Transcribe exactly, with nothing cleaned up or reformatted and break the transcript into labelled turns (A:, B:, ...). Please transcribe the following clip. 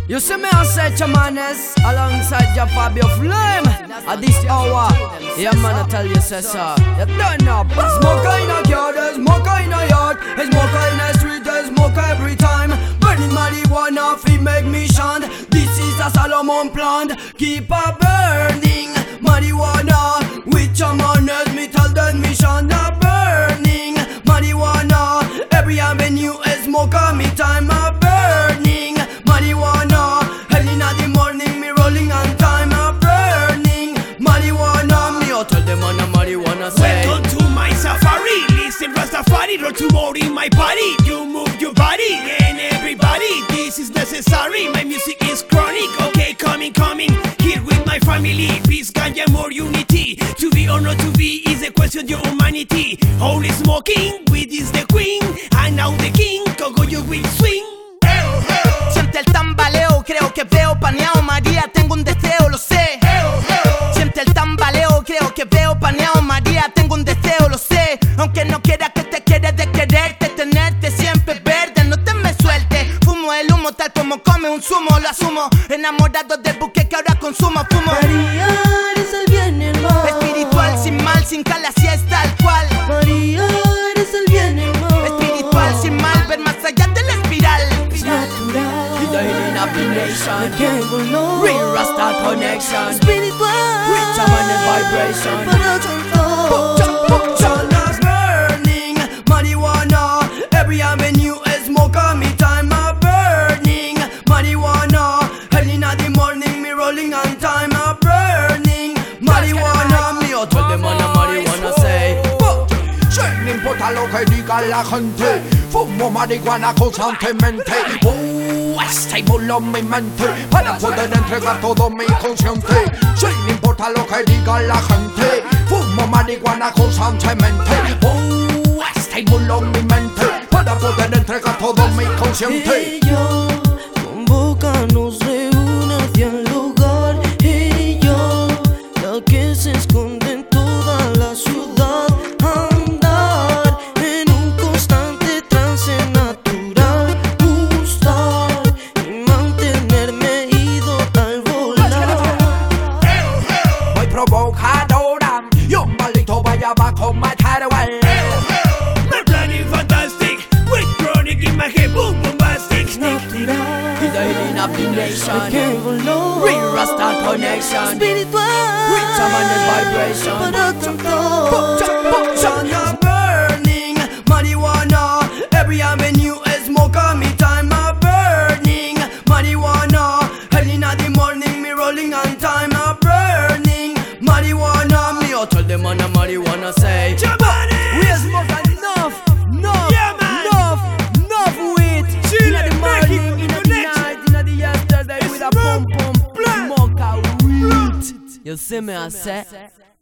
A: You see me I say Chamanes alongside your Fabio Flame at this hour. Yeah man, I tell you say sir, you don't know. Smoker in a car, there's smoker in a yard, there's smoker in a street, there's smoker every time. Burning marijuana, fi make me shine. This is a Solomon plant. Keep a burning marijuana with Chamanes. Me tell them mission a burning marijuana. Every avenue is smoker, me time a burning marijuana. Early in the morning, me rolling on time a burning marijuana. Me I tell them on a marijuana say.
B: Welcome to my safari. Listen Rastafari, roll to more in my body. You move your body and everybody. This is necessary. My music is chronic. Okay, coming, coming. Here with my family. Peace, ganja, more unity. To be or not to be is a question of humanity. Holy smoking, weed is the queen. And now the king, Cogollo will swing.
C: Siente el tambaleo, creo que veo paneado. María, tengo un deseo, lo sé. Siente el tambaleo, creo que veo paneado. María, tengo un deseo, lo sé. Aunque no quiera que te quede de quererte, tenerte siempre verde, no te me suelte. Fumo el humo tal como come un zumo, lo asumo. Enamorado del buque que ahora consumo, fumo.
D: María, eres el bien y el mal.
C: Espiritual, sin mal, sin cala, así es tal cual.
D: María, eres el bien y el mal.
C: Espiritual, sin mal, ver más allá de la espiral.
D: Es natural.
A: The healing of the nation,
D: Que voló.
A: real Rasta connection,
D: Espiritual.
A: with Chamanes vibration.
D: Para cantar.
A: Chamanes burning marijuana. Every avenue is smoker, me time a burning marijuana. Early in the morning, me rolling on time a burning marijuana. Me I tell them on a marijuana say.
E: No importa lo que diga la gente, fumo marihuana constantemente. Uh, estimulo mi mente para poder entregar todo mi consciente. Sí, no importa lo que diga la gente, fumo marihuana constantemente. Uh, estimulo mi mente para poder entregar todo mi consciente.
D: Ella convoca, nos reúne hacia el lugar. Ella, la que se esconde en toda la ciudad. Andar en un constante trance natural. Gustar y mantenerme ido al volar.
E: Muy provocadora y un maldito vaya abajo matar igual.
B: My planning fantastic. With chronic in my head, boom, bombastic.
D: Natural.
A: The healing of the nation,
D: Que voló.
A: real Rasta connection,
D: Espiritual.
A: with Chamanes vibration.
D: Para cantar.
A: Chamanes burning marijuana. Every avenue is smoker, me time a burning marijuana. Early in the morning, me rolling on time a burning marijuana. Me I tell them on a marijuana say.
B: Chamanes!
A: We smoke enough, enough,
B: Yeah, man.
A: enough, enough weed.
B: Chile,
A: Inna the morning,
B: Mexico,
A: inna the
B: connection.
A: night, inna the yesterday with a
B: Smoke
A: pump pump,
B: blunt.
A: smoke a weed. You see me I say.